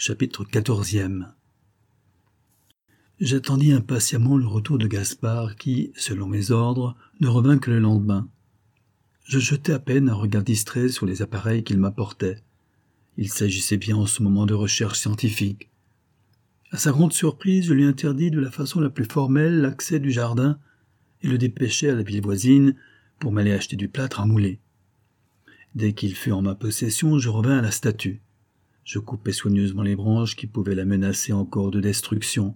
Chapitre 14e. J'attendis impatiemment le retour de Gaspard qui, selon mes ordres, ne revint que le lendemain. Je jetai à peine un regard distrait sur les appareils qu'il m'apportait. Il s'agissait bien en ce moment de recherche scientifique. À sa grande surprise, je lui interdis de la façon la plus formelle l'accès du jardin et le dépêchai à la ville voisine pour m'aller acheter du plâtre à mouler. Dès qu'il fut en ma possession, je revins à la statue. Je coupai soigneusement les branches qui pouvaient la menacer encore de destruction.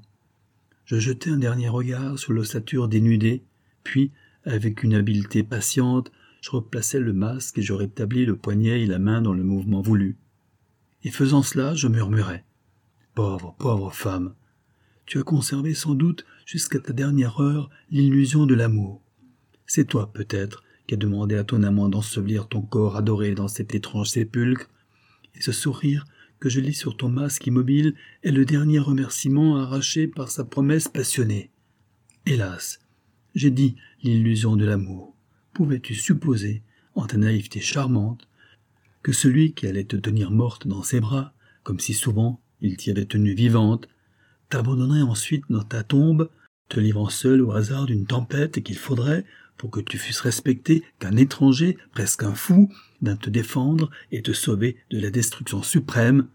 Je jetai un dernier regard sur l'ossature dénudée, puis, avec une habileté patiente, je replaçai le masque et je rétablis le poignet et la main dans le mouvement voulu. Et faisant cela, je murmurai. « Pauvre, pauvre femme, tu as conservé sans doute jusqu'à ta dernière heure l'illusion de l'amour. C'est toi, peut-être, qui as demandé à ton amant d'ensevelir ton corps adoré dans cet étrange sépulcre, et ce sourire que je lis sur ton masque immobile est le dernier remerciement arraché par sa promesse passionnée. Hélas, j'ai dit l'illusion de l'amour. Pouvais-tu supposer, en ta naïveté charmante, que celui qui allait te tenir morte dans ses bras, comme si souvent il t'y avait tenue vivante, t'abandonnerait ensuite dans ta tombe, te livrant seul au hasard d'une tempête et qu'il faudrait, pour que tu fusses respecté, qu'un étranger, presque un fou, vint te défendre et te sauver de la destruction suprême,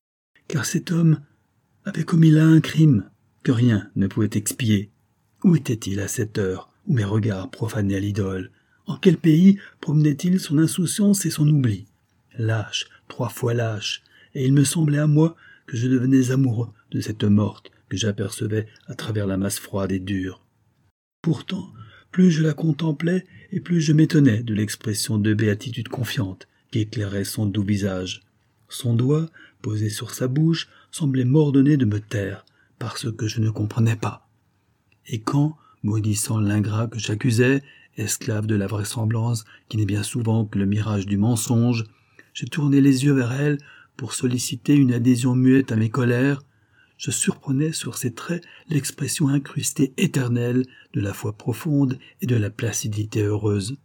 car cet homme avait commis là un crime que rien ne pouvait expier. Où était-il à cette heure où mes regards profanaient l'idole? En quel pays promenait-il son insouciance et son oubli? Lâche, 3 fois lâche, et il me semblait à moi que je devenais amoureux de cette morte que j'apercevais à travers la masse froide et dure. Pourtant, plus je la contemplais et plus je m'étonnais de l'expression de béatitude confiante qui éclairait son doux visage. Son doigt, posé sur sa bouche, semblait m'ordonner de me taire, parce que je ne comprenais pas. Et quand, maudissant l'ingrat que j'accusais, esclave de la vraisemblance qui n'est bien souvent que le mirage du mensonge, je tournais les yeux vers elle pour solliciter une adhésion muette à mes colères, je surprenais sur ses traits l'expression incrustée éternelle de la foi profonde et de la placidité heureuse.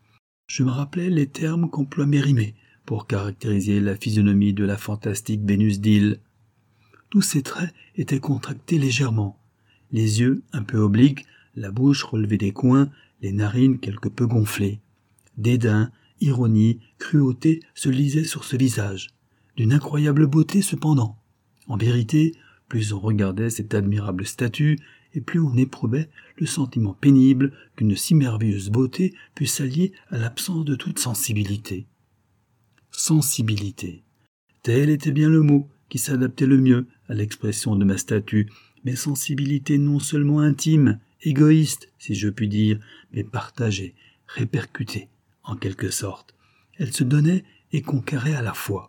Je me rappelais les termes qu'emploie Mérimée pour caractériser la physionomie de la fantastique Vénus d'Île. Tous ces traits étaient contractés légèrement, les yeux un peu obliques, la bouche relevée des coins, les narines quelque peu gonflées. Dédain, ironie, cruauté se lisaient sur ce visage, d'une incroyable beauté cependant. En vérité, plus on regardait cette admirable statue, et plus on éprouvait le sentiment pénible qu'une si merveilleuse beauté puisse s'allier à l'absence de toute sensibilité. Sensibilité. Tel était bien le mot qui s'adaptait le mieux à l'expression de ma statue, mais sensibilité non seulement intime, égoïste, si je puis dire, mais partagée, répercutée, en quelque sorte. Elle se donnait et conquérait à la fois.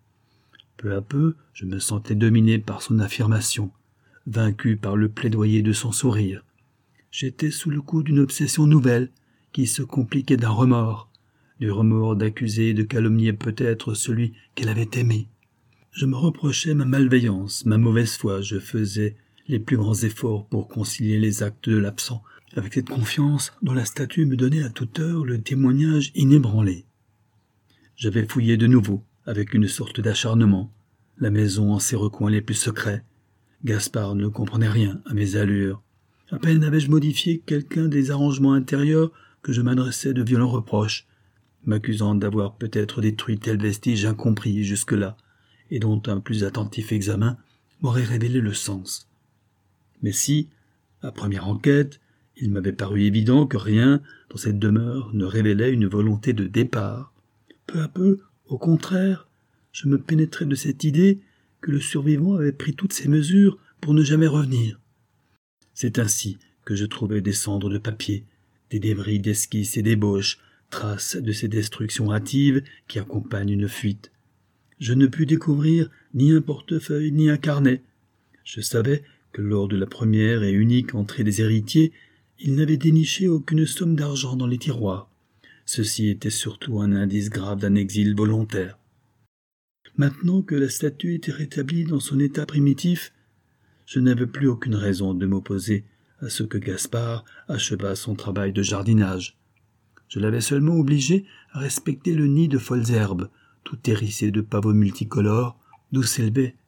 Peu à peu, je me sentais dominé par son affirmation, vaincu par le plaidoyer de son sourire. J'étais sous le coup d'une obsession nouvelle, qui se compliquait d'un remords, du remords d'accuser et de calomnier peut-être celui qu'elle avait aimé. Je me reprochais ma malveillance, ma mauvaise foi, je faisais les plus grands efforts pour concilier les actes de l'absent, avec cette confiance dont la statue me donnait à toute heure le témoignage inébranlé. J'avais fouillé de nouveau, avec une sorte d'acharnement, la maison en ses recoins les plus secrets. Gaspard ne comprenait rien à mes allures. À peine avais-je modifié quelqu'un des arrangements intérieurs que je m'adressais de violents reproches, m'accusant d'avoir peut-être détruit tel vestige incompris jusque-là, et dont un plus attentif examen m'aurait révélé le sens. Mais si, à première enquête, il m'avait paru évident que rien dans cette demeure ne révélait une volonté de départ, peu à peu, au contraire, je me pénétrais de cette idée que le survivant avait pris toutes ses mesures pour ne jamais revenir. C'est ainsi que je trouvais des cendres de papier, des débris d'esquisses et d'ébauches, traces de ces destructions hâtives qui accompagnent une fuite. Je ne pus découvrir ni un portefeuille ni un carnet. Je savais que lors de la première et unique entrée des héritiers, ils n'avaient déniché aucune somme d'argent dans les tiroirs. Ceci était surtout un indice grave d'un exil volontaire. Maintenant que la statue était rétablie dans son état primitif, je n'avais plus aucune raison de m'opposer à ce que Gaspard achevât son travail de jardinage. Je l'avais seulement obligé à respecter le nid de folles herbes, tout hérissé de pavots multicolores, d'où s'élevaient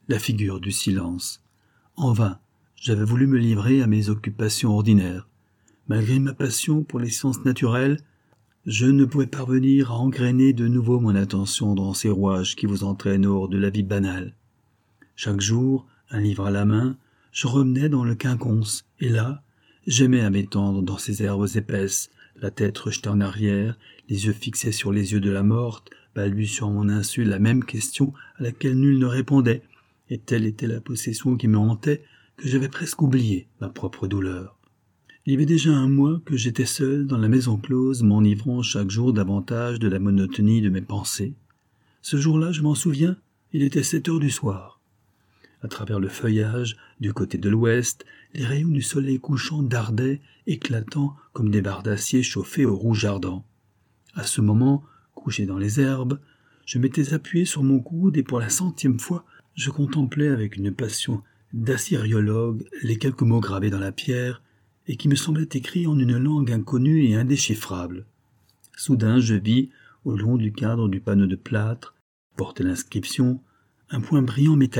la figure du silence. En vain, j'avais voulu me livrer à mes occupations ordinaires. Malgré ma passion pour les sciences naturelles, je ne pouvais parvenir à engrainer de nouveau mon attention dans ces rouages qui vous entraînent hors de la vie banale. Chaque jour, un livre à la main, je revenais dans le quinconce, et là, j'aimais à m'étendre dans ces herbes épaisses, la tête rejetée en arrière, les yeux fixés sur les yeux de la morte, balbutiant mon insu la même question à laquelle nul ne répondait, et telle était la possession qui me hantait que j'avais presque oublié ma propre douleur. Il y avait déjà un mois que j'étais seul dans la maison close, m'enivrant chaque jour davantage de la monotonie de mes pensées. Ce jour-là, je m'en souviens, il était 7 heures du soir. À travers le feuillage, du côté de l'ouest, les rayons du soleil couchant dardaient, éclatant comme des barres d'acier chauffées au rouge ardent. À ce moment, couché dans les herbes, je m'étais appuyé sur mon coude et pour la 100e fois, je contemplais avec une passion d'assyriologue les quelques mots gravés dans la pierre et qui me semblaient écrits en une langue inconnue et indéchiffrable. Soudain, je vis, au long du cadre du panneau de plâtre, portait l'inscription « Un point brillant métallique ».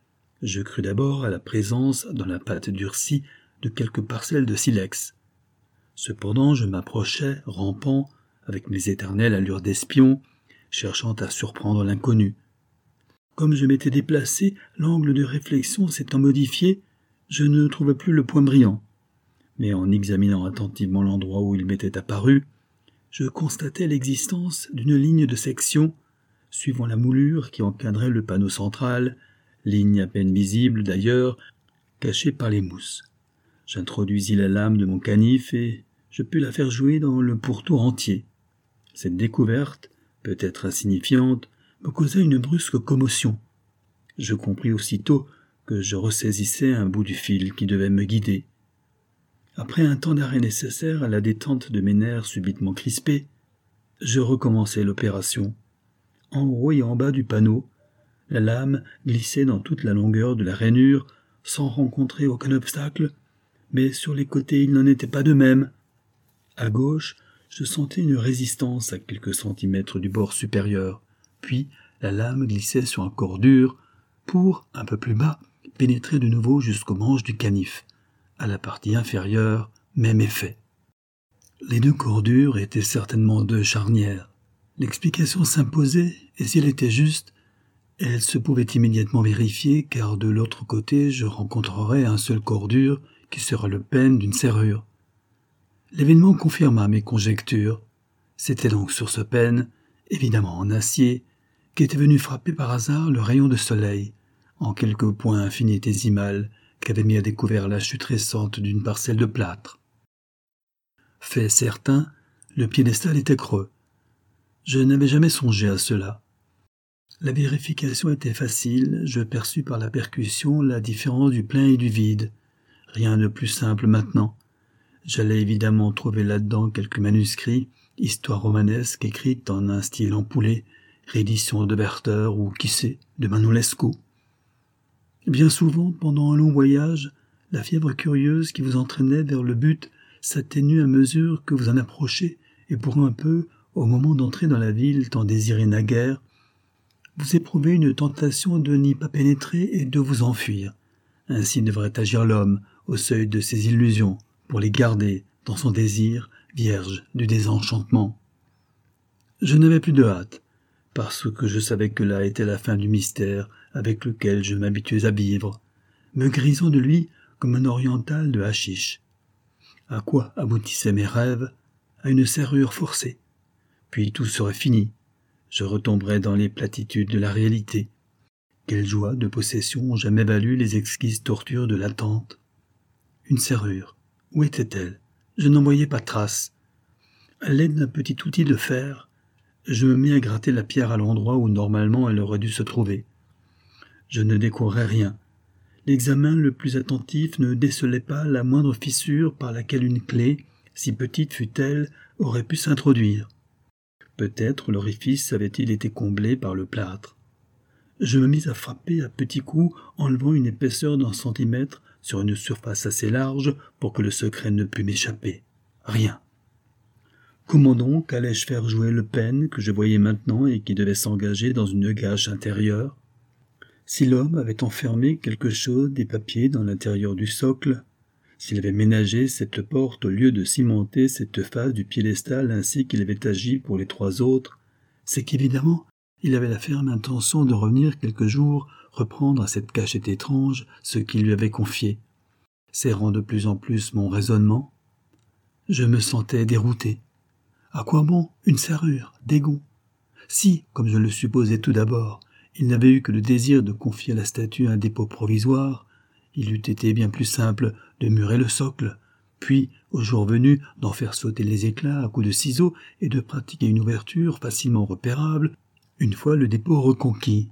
Je crus d'abord à la présence, dans la pâte durcie, de quelques parcelles de silex. Cependant, je m'approchais, rampant, avec mes éternelles allures d'espion, cherchant à surprendre l'inconnu. Comme je m'étais déplacé, l'angle de réflexion s'étant modifié, je ne trouvais plus le point brillant. Mais en examinant attentivement l'endroit où il m'était apparu, je constatais l'existence d'une ligne de section, suivant la moulure qui encadrait le panneau central, ligne à peine visible d'ailleurs, cachée par les mousses. J'introduisis la lame de mon canif et je pus la faire jouer dans le pourtour entier. Cette découverte, peut-être insignifiante, me causa une brusque commotion. Je compris aussitôt que je ressaisissais un bout du fil qui devait me guider. Après un temps d'arrêt nécessaire à la détente de mes nerfs subitement crispés, je recommençai l'opération. En haut et en bas du panneau, la lame glissait dans toute la longueur de la rainure sans rencontrer aucun obstacle, mais sur les côtés il n'en était pas de même. À gauche, je sentais une résistance à quelques centimètres du bord supérieur, puis la lame glissait sur un corps dur pour, un peu plus bas, pénétrer de nouveau jusqu'au manche du canif. À la partie inférieure, même effet. Les deux corps durs étaient certainement deux charnières. L'explication s'imposait, et si elle était juste, elle se pouvait immédiatement vérifier, car de l'autre côté, je rencontrerais un seul corps dur qui serait le pêne d'une serrure. L'événement confirma mes conjectures. C'était donc sur ce pêne, évidemment en acier, qu'était venu frapper par hasard le rayon de soleil, en quelques points infinitésimales, qu'avait mis à découvert la chute récente d'une parcelle de plâtre. Fait certain, le piédestal était creux. Je n'avais jamais songé à cela. La vérification était facile, je perçus par la percussion la différence du plein et du vide. Rien de plus simple maintenant. J'allais évidemment trouver là-dedans quelques manuscrits, histoire romanesque écrite en un style empoulé, réédition de Werther ou, qui sait, de Manon Lescaut. Bien souvent, pendant un long voyage, la fièvre curieuse qui vous entraînait vers le but s'atténue à mesure que vous en approchez, et pour un peu, au moment d'entrer dans la ville tant désirée naguère, vous éprouvez une tentation de n'y pas pénétrer et de vous enfuir. Ainsi devrait agir l'homme au seuil de ses illusions, pour les garder dans son désir, vierge du désenchantement. Je n'avais plus de hâte, parce que je savais que là était la fin du mystère avec lequel je m'habituais à vivre, me grisant de lui comme un oriental de hachiche. À quoi aboutissaient mes rêves? À une serrure forcée. Puis tout serait fini. Je retomberais dans les platitudes de la réalité. Quelle joie de possession ont jamais valu les exquises tortures de l'attente. Une serrure. Où était-elle? Je n'en voyais pas trace. À l'aide d'un petit outil de fer, je me mis à gratter la pierre à l'endroit où normalement elle aurait dû se trouver. Je ne découvrais rien. L'examen le plus attentif ne décelait pas la moindre fissure par laquelle une clé, si petite fût-elle, aurait pu s'introduire. Peut-être l'orifice avait-il été comblé par le plâtre. Je me mis à frapper à petits coups, enlevant une épaisseur d'1 centimètre sur une surface assez large pour que le secret ne pût m'échapper. Rien. Comment donc allais-je faire jouer le pêne que je voyais maintenant et qui devait s'engager dans une gâche intérieure? Si l'homme avait enfermé quelque chose des papiers dans l'intérieur du socle, s'il avait ménagé cette porte au lieu de cimenter cette face du piédestal ainsi qu'il avait agi pour les 3 autres, c'est qu'évidemment, il avait la ferme intention de revenir quelque jour reprendre à cette cachette étrange ce qu'il lui avait confié. Serrant de plus en plus mon raisonnement, je me sentais dérouté. À quoi bon une serrure, des gonds? Si, comme je le supposais tout d'abord, il n'avait eu que le désir de confier à la statue un dépôt provisoire, il eût été bien plus simple de murer le socle, puis, au jour venu, d'en faire sauter les éclats à coups de ciseaux et de pratiquer une ouverture facilement repérable, une fois le dépôt reconquis.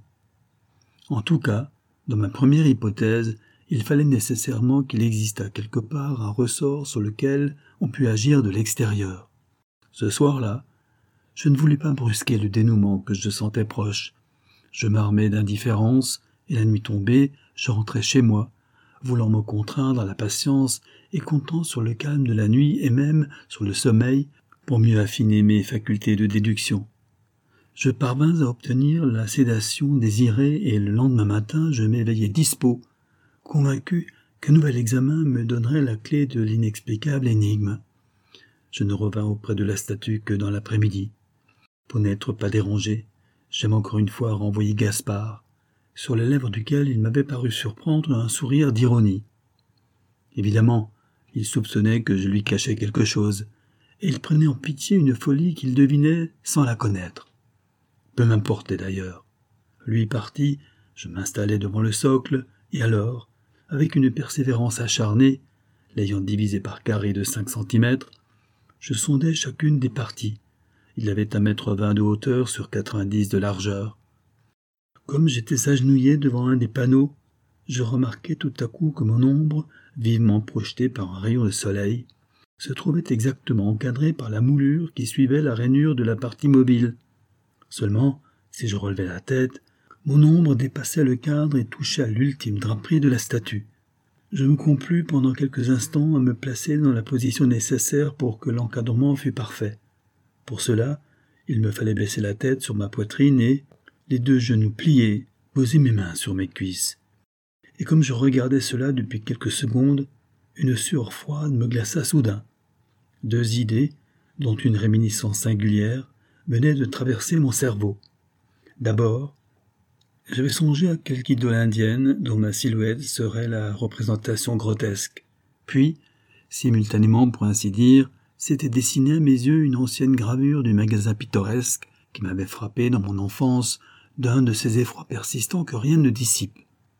En tout cas, dans ma première hypothèse, il fallait nécessairement qu'il existât quelque part un ressort sur lequel on pût agir de l'extérieur. Ce soir-là, je ne voulais pas brusquer le dénouement que je sentais proche. Je m'armais d'indifférence, et la nuit tombée, je rentrais chez moi, voulant me contraindre à la patience et comptant sur le calme de la nuit et même sur le sommeil pour mieux affiner mes facultés de déduction. Je parvins à obtenir la sédation désirée et le lendemain matin je m'éveillai dispos, convaincu qu'un nouvel examen me donnerait la clé de l'inexplicable énigme. Je ne revins auprès de la statue que dans l'après-midi. Pour n'être pas dérangé, j'aime encore une fois renvoyer Gaspard, sur les lèvres duquel il m'avait paru surprendre un sourire d'ironie. Évidemment, il soupçonnait que je lui cachais quelque chose, et il prenait en pitié une folie qu'il devinait sans la connaître. Peu m'importait d'ailleurs. Lui parti, je m'installai devant le socle, et alors, avec une persévérance acharnée, l'ayant divisé par carré de 5 centimètres, je sondai chacune des parties. Il avait 1,20 m de hauteur sur 90 de largeur. Comme j'étais agenouillé devant un des panneaux, je remarquai tout à coup que mon ombre, vivement projetée par un rayon de soleil, se trouvait exactement encadrée par la moulure qui suivait la rainure de la partie mobile. Seulement, si je relevais la tête, mon ombre dépassait le cadre et touchait à l'ultime draperie de la statue. Je me complus pendant quelques instants à me placer dans la position nécessaire pour que l'encadrement fût parfait. Pour cela, il me fallait baisser la tête sur ma poitrine et, les 2 genoux pliés, poser mes mains sur mes cuisses. Et comme je regardais cela depuis quelques secondes, une sueur froide me glaça soudain. 2 idées, dont une réminiscence singulière, venaient de traverser mon cerveau. D'abord, j'avais songé à quelque idole indienne dont ma silhouette serait la représentation grotesque. Puis, simultanément pour ainsi dire, s'était dessinée à mes yeux une ancienne gravure du magasin pittoresque qui m'avait frappé dans mon enfance d'un de ces effrois persistants que rien ne dissipe.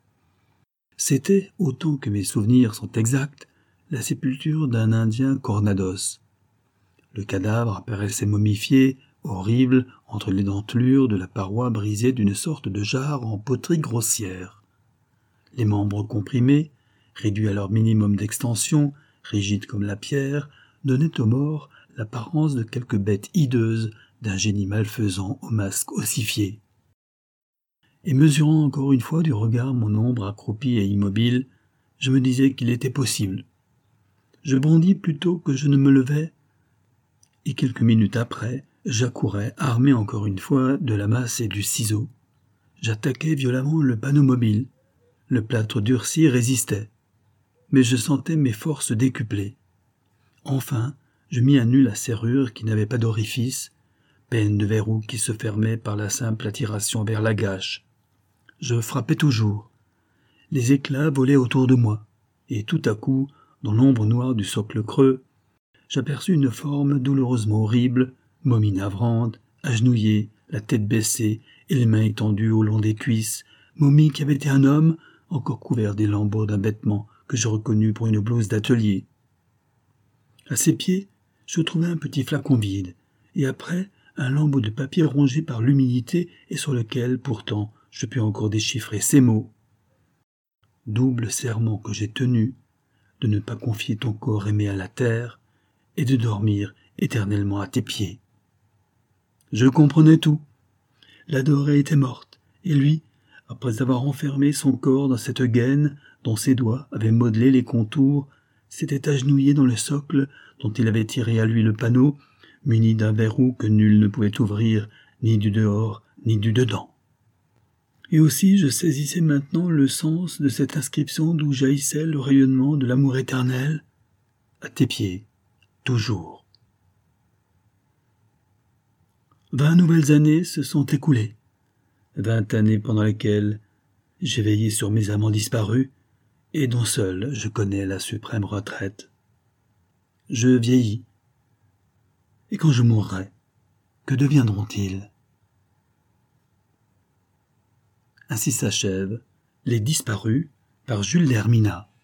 C'était, autant que mes souvenirs sont exacts, la sépulture d'un Indien Cornados. Le cadavre apparaissait momifié, horrible, entre les dentelures de la paroi brisée d'une sorte de jarre en poterie grossière. Les membres comprimés, réduits à leur minimum d'extension, rigides comme la pierre, donnaient aux morts l'apparence de quelque bête hideuse d'un génie malfaisant au masque ossifié. Et mesurant encore une fois du regard mon ombre accroupie et immobile, je me disais qu'il était possible. Je bondis plutôt que je ne me levais, et quelques minutes après, j'accourais, armé encore une fois de la masse et du ciseau. J'attaquai violemment le panneau mobile. Le plâtre durci résistait, mais je sentais mes forces décuplées. Enfin, je mis à nu la serrure qui n'avait pas d'orifice, peine de verrou qui se fermait par la simple attiration vers la gâche. Je frappais toujours. Les éclats volaient autour de moi, et tout à coup, dans l'ombre noire du socle creux, j'aperçus une forme douloureusement horrible, momie navrante, agenouillée, la tête baissée et les mains étendues au long des cuisses, momie qui avait été un homme, encore couvert des lambeaux d'un vêtement que je reconnus pour une blouse d'atelier. À ses pieds, je trouvai un petit flacon vide, et après, un lambeau de papier rongé par l'humidité et sur lequel, pourtant, je pus encore déchiffrer ces mots. Double serment que j'ai tenu, de ne pas confier ton corps aimé à la terre, et de dormir éternellement à tes pieds. Je comprenais tout. L'adorée était morte, et lui, après avoir enfermé son corps dans cette gaine dont ses doigts avaient modelé les contours, s'était agenouillé dans le socle dont il avait tiré à lui le panneau, muni d'un verrou que nul ne pouvait ouvrir, ni du dehors, ni du dedans. Et aussi je saisissais maintenant le sens de cette inscription d'où jaillissait le rayonnement de l'amour éternel. À tes pieds, toujours. 20 nouvelles années se sont écoulées. 20 années pendant lesquelles j'ai veillé sur mes amants disparus et dont seul je connais la suprême retraite. Je vieillis. Et quand je mourrai, que deviendront-ils? Ainsi s'achève Les Disparus par Jules L'Hermina.